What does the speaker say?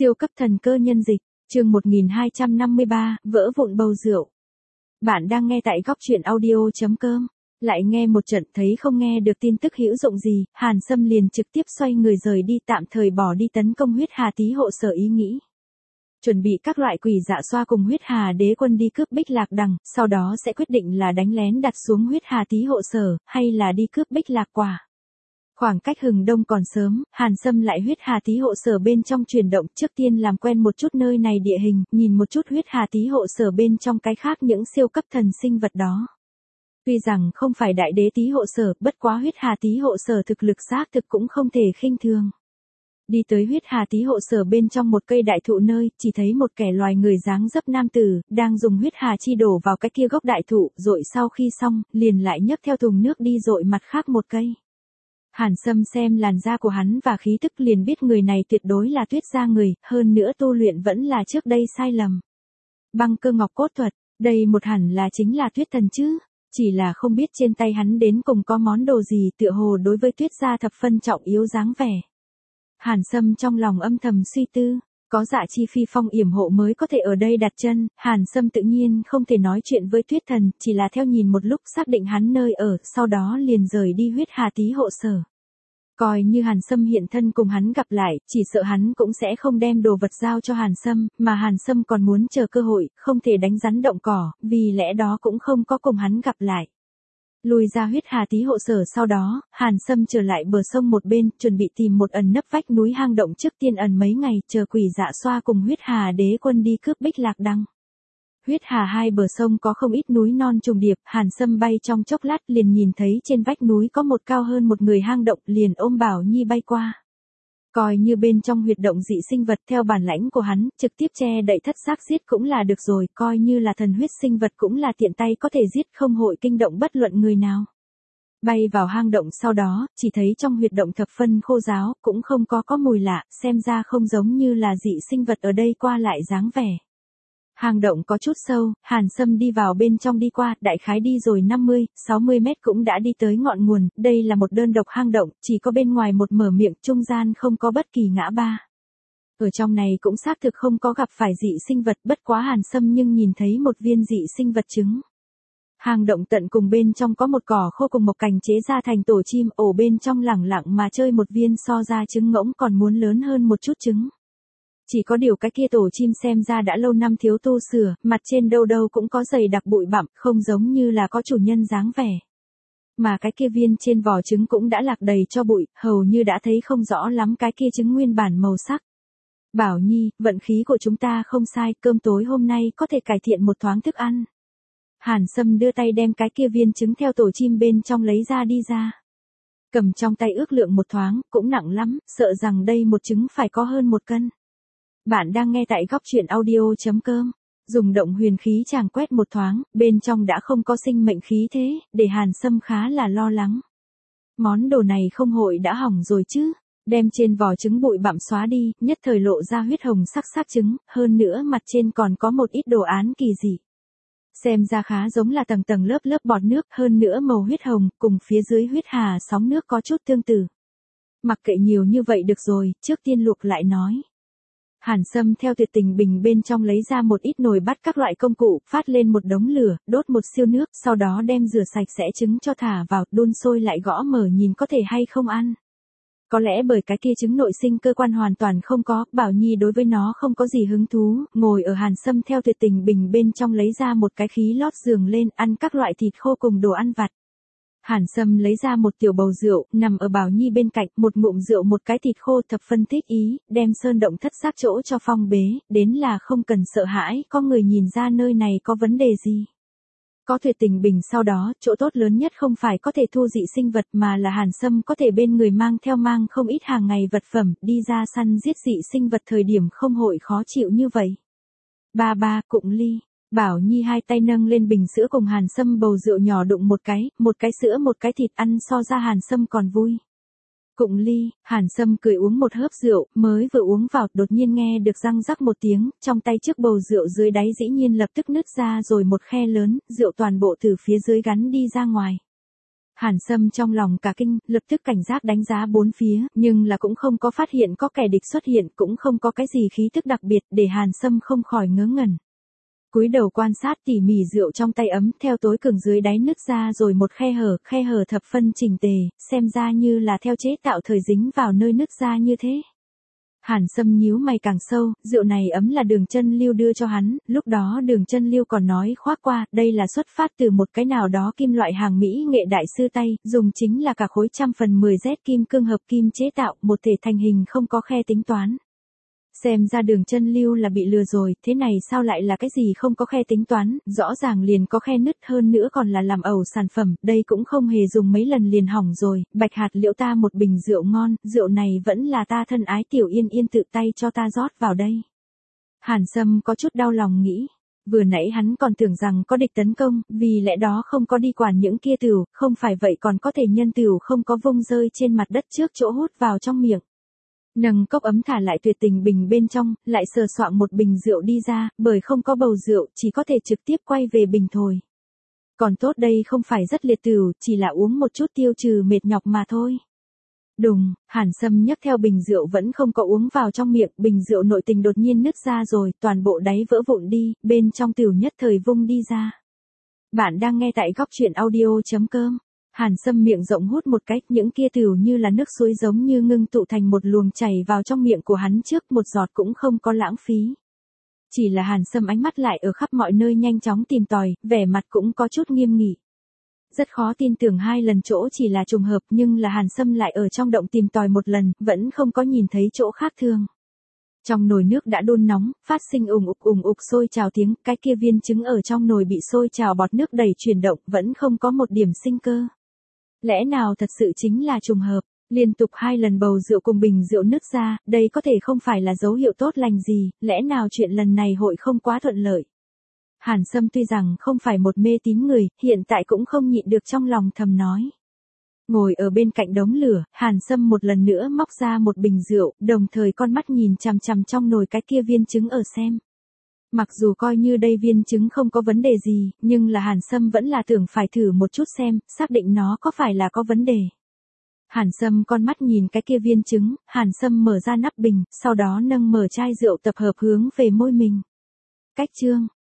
Siêu cấp thần cơ nhân dịch, chương 1253, vỡ vụn bầu rượu. Bạn đang nghe tại góc truyện audio.com. Lại nghe một trận thấy không nghe được tin tức hữu dụng gì, Hàn Sâm liền trực tiếp xoay người rời đi, tạm thời bỏ đi tấn công huyết hà tý hộ sở ý nghĩ. Chuẩn bị các loại quỷ dạ xoa cùng huyết hà đế quân đi cướp Bích Lạc Đằng, sau đó sẽ quyết định là đánh lén đặt xuống huyết hà tý hộ sở, hay là đi cướp Bích Lạc quả. Khoảng cách hừng đông còn sớm, Hàn Sâm lại huyết hà tý hộ sở bên trong chuyển động, trước tiên làm quen một chút nơi này địa hình, nhìn một chút huyết hà tý hộ sở bên trong cái khác những siêu cấp thần sinh vật đó. Tuy rằng không phải đại đế tý hộ sở, bất quá huyết hà tý hộ sở thực lực xác thực cũng không thể khinh thường. Đi tới huyết hà tý hộ sở bên trong một cây đại thụ nơi, chỉ thấy một kẻ loài người dáng dấp nam tử, đang dùng huyết hà chi đổ vào cái kia gốc đại thụ, rồi sau khi xong, liền lại nhấc theo thùng nước đi dội mặt khác một cây. Hàn Sâm xem làn da của hắn và khí tức liền biết người này tuyệt đối là tuyết gia người, hơn nữa tu luyện vẫn là trước đây sai lầm. Băng cơ ngọc cốt thuật, đây một hẳn là chính là tuyết thần chứ, chỉ là không biết trên tay hắn đến cùng có món đồ gì, tựa hồ đối với tuyết gia thập phân trọng yếu dáng vẻ. Hàn Sâm trong lòng âm thầm suy tư, có Dạ Chi Phi Phong yểm hộ mới có thể ở đây đặt chân, Hàn Sâm tự nhiên không thể nói chuyện với tuyết thần, chỉ là theo nhìn một lúc xác định hắn nơi ở, sau đó liền rời đi huyết hà tý hộ sở. Coi như Hàn Sâm hiện thân cùng hắn gặp lại, chỉ sợ hắn cũng sẽ không đem đồ vật giao cho Hàn Sâm, mà Hàn Sâm còn muốn chờ cơ hội, không thể đánh rắn động cỏ, vì lẽ đó cũng không có cùng hắn gặp lại. Lùi ra huyết hà tý hộ sở sau đó, Hàn Sâm trở lại bờ sông một bên, chuẩn bị tìm một ẩn nấp vách núi hang động trước tiên ẩn mấy ngày, chờ quỷ dạ xoa cùng huyết hà đế quân đi cướp Bích Lạc Đằng. Huyết hà hai bờ sông có không ít núi non trùng điệp, Hàn Sâm bay trong chốc lát liền nhìn thấy trên vách núi có một cao hơn một người hang động, liền ôm Bảo Nhi bay qua. Coi như bên trong huyệt động dị sinh vật, theo bản lãnh của hắn, trực tiếp che đậy thất xác giết cũng là được rồi, coi như là thần huyết sinh vật cũng là tiện tay có thể giết, không hội kinh động bất luận người nào. Bay vào hang động sau đó, chỉ thấy trong huyệt động thập phân khô ráo, cũng không có mùi lạ, xem ra không giống như là dị sinh vật ở đây qua lại dáng vẻ. Hang động có chút sâu, Hàn Sâm đi vào bên trong đi qua, đại khái đi rồi 50-60 mét cũng đã đi tới ngọn nguồn, đây là một đơn độc hang động, chỉ có bên ngoài một mở miệng, trung gian không có bất kỳ ngã ba. Ở trong này cũng xác thực không có gặp phải dị sinh vật, bất quá Hàn Sâm nhưng nhìn thấy một viên dị sinh vật trứng. Hang động tận cùng bên trong có một cỏ khô cùng một cành chế ra thành tổ chim, ổ bên trong lẳng lặng mà chơi một viên so ra trứng ngỗng còn muốn lớn hơn một chút trứng. Chỉ có điều cái kia tổ chim xem ra đã lâu năm thiếu tu sửa, mặt trên đâu đâu cũng có dày đặc bụi bặm, không giống như là có chủ nhân dáng vẻ. Mà cái kia viên trên vỏ trứng cũng đã lạc đầy cho bụi, hầu như đã thấy không rõ lắm cái kia trứng nguyên bản màu sắc. Bảo Nhi, vận khí của chúng ta không sai, cơm tối hôm nay có thể cải thiện một thoáng thức ăn. Hàn Sâm đưa tay đem cái kia viên trứng theo tổ chim bên trong lấy ra đi ra. Cầm trong tay ước lượng một thoáng, cũng nặng lắm, sợ rằng đây một trứng phải có hơn 1 cân. Bạn đang nghe tại góc truyện audio.com. Dùng động huyền khí chàng quét một thoáng, bên trong đã không có sinh mệnh khí thế, để Hàn Sâm khá là lo lắng. Món đồ này không hội đã hỏng rồi chứ, đem trên vỏ trứng bụi bặm xóa đi, nhất thời lộ ra huyết hồng sắc trứng, hơn nữa mặt trên còn có một ít đồ án kỳ dị. Xem ra khá giống là tầng tầng lớp lớp bọt nước, hơn nữa màu huyết hồng, cùng phía dưới huyết hà sóng nước có chút tương tự. Mặc kệ nhiều như vậy được rồi, trước tiên luộc lại nói. Hàn Sâm theo tuyệt tình bình bên trong lấy ra một ít nồi bắt các loại công cụ, phát lên một đống lửa, đốt một siêu nước, sau đó đem rửa sạch sẽ trứng cho thả vào, đun sôi lại gõ mở nhìn có thể hay không ăn. Có lẽ bởi cái kia trứng nội sinh cơ quan hoàn toàn không có, Bảo Nhi đối với nó không có gì hứng thú, ngồi ở Hàn Sâm theo tuyệt tình bình bên trong lấy ra một cái khí lót giường lên, ăn các loại thịt khô cùng đồ ăn vặt. Hàn Sâm lấy ra một tiểu bầu rượu, nằm ở Bảo Nhi bên cạnh, một ngụm rượu một cái thịt khô, thập phân thích ý, đem sơn động thất xác chỗ cho phong bế, đến là không cần sợ hãi, có người nhìn ra nơi này có vấn đề gì. Có tuyệt tình bình sau đó, chỗ tốt lớn nhất không phải có thể thu dị sinh vật mà là Hàn Sâm có thể bên người mang không ít hàng ngày vật phẩm, đi ra săn giết dị sinh vật thời điểm không hội khó chịu như vậy. Ba, cụng ly. Bảo Nhi hai tay nâng lên bình sữa cùng Hàn Sâm bầu rượu nhỏ đụng một cái sữa một cái thịt, ăn so ra Hàn Sâm còn vui. Cụng ly, Hàn Sâm cười uống một hớp rượu, mới vừa uống vào, đột nhiên nghe được răng rắc một tiếng, trong tay trước bầu rượu dưới đáy dĩ nhiên lập tức nứt ra rồi một khe lớn, rượu toàn bộ từ phía dưới gắn đi ra ngoài. Hàn Sâm trong lòng cả kinh, lập tức cảnh giác đánh giá bốn phía, nhưng là cũng không có phát hiện có kẻ địch xuất hiện, cũng không có cái gì khí tức đặc biệt để Hàn Sâm không khỏi ngớ ngẩn. Cúi đầu quan sát tỉ mỉ rượu trong tay ấm, theo tối cường dưới đáy nứt ra rồi một khe hở thập phân chỉnh tề, xem ra như là theo chế tạo thời dính vào nơi nứt ra như thế. Hàn Sâm nhíu mày càng sâu, rượu này ấm là Đường Chân Lưu đưa cho hắn, lúc đó Đường Chân Lưu còn nói khoác qua, đây là xuất phát từ một cái nào đó kim loại hàng mỹ nghệ đại sư tay, dùng chính là cả khối 100/10Z kim cương hợp kim chế tạo, một thể thành hình không có khe tính toán. Xem ra Đường Chân Lưu là bị lừa rồi, thế này sao lại là cái gì không có khe tính toán, rõ ràng liền có khe nứt, hơn nữa còn là làm ẩu sản phẩm, đây cũng không hề dùng mấy lần liền hỏng rồi, Bạch Hạt Liễu ta một bình rượu ngon, rượu này vẫn là ta thân ái Tiểu Yên Yên tự tay cho ta rót vào đây. Hàn Sâm có chút đau lòng nghĩ, vừa nãy hắn còn tưởng rằng có địch tấn công, vì lẽ đó không có đi quản những kia tửu, không phải vậy còn có thể nhân tửu không có vung rơi trên mặt đất trước chỗ hút vào trong miệng. Nâng cốc ấm thả lại tuyệt tình bình bên trong, lại sờ soạng một bình rượu đi ra, bởi không có bầu rượu, chỉ có thể trực tiếp quay về bình thổi. Còn tốt đây không phải rất liệt tửu, chỉ là uống một chút tiêu trừ mệt nhọc mà thôi. Đùng, Hàn Sâm nhấc theo bình rượu vẫn không có uống vào trong miệng, bình rượu nội tình đột nhiên nứt ra rồi, toàn bộ đáy vỡ vụn đi, bên trong tửu nhất thời vung đi ra. Bạn đang nghe tại góc truyện audio.com. Hàn Sâm miệng rộng hút một cách, những kia tửu như là nước suối giống như ngưng tụ thành một luồng chảy vào trong miệng của hắn trước, một giọt cũng không có lãng phí. Chỉ là Hàn Sâm ánh mắt lại ở khắp mọi nơi nhanh chóng tìm tòi, vẻ mặt cũng có chút nghiêm nghị. Rất khó tin tưởng hai lần chỗ chỉ là trùng hợp, nhưng là Hàn Sâm lại ở trong động tìm tòi một lần, vẫn không có nhìn thấy chỗ khác thường. Trong nồi nước đã đun nóng, phát sinh ùng ục sôi trào tiếng, cái kia viên trứng ở trong nồi bị sôi trào bọt nước đầy chuyển động, vẫn không có một điểm sinh cơ. Lẽ nào thật sự chính là trùng hợp, liên tục 2 lần bầu rượu cùng bình rượu nứt ra, đây có thể không phải là dấu hiệu tốt lành gì, lẽ nào chuyện lần này hội không quá thuận lợi. Hàn Sâm tuy rằng không phải một mê tín người, hiện tại cũng không nhịn được trong lòng thầm nói. Ngồi ở bên cạnh đống lửa, Hàn Sâm một lần nữa móc ra một bình rượu, đồng thời con mắt nhìn chằm chằm trong nồi cái kia viên trứng ở xem. Mặc dù coi như đây viên trứng không có vấn đề gì, nhưng là Hàn Sâm vẫn là tưởng phải thử một chút xem, xác định nó có phải là có vấn đề. Hàn Sâm con mắt nhìn cái kia viên trứng, Hàn Sâm mở ra nắp bình, sau đó nâng mở chai rượu tập hợp hướng về môi mình. Cách chương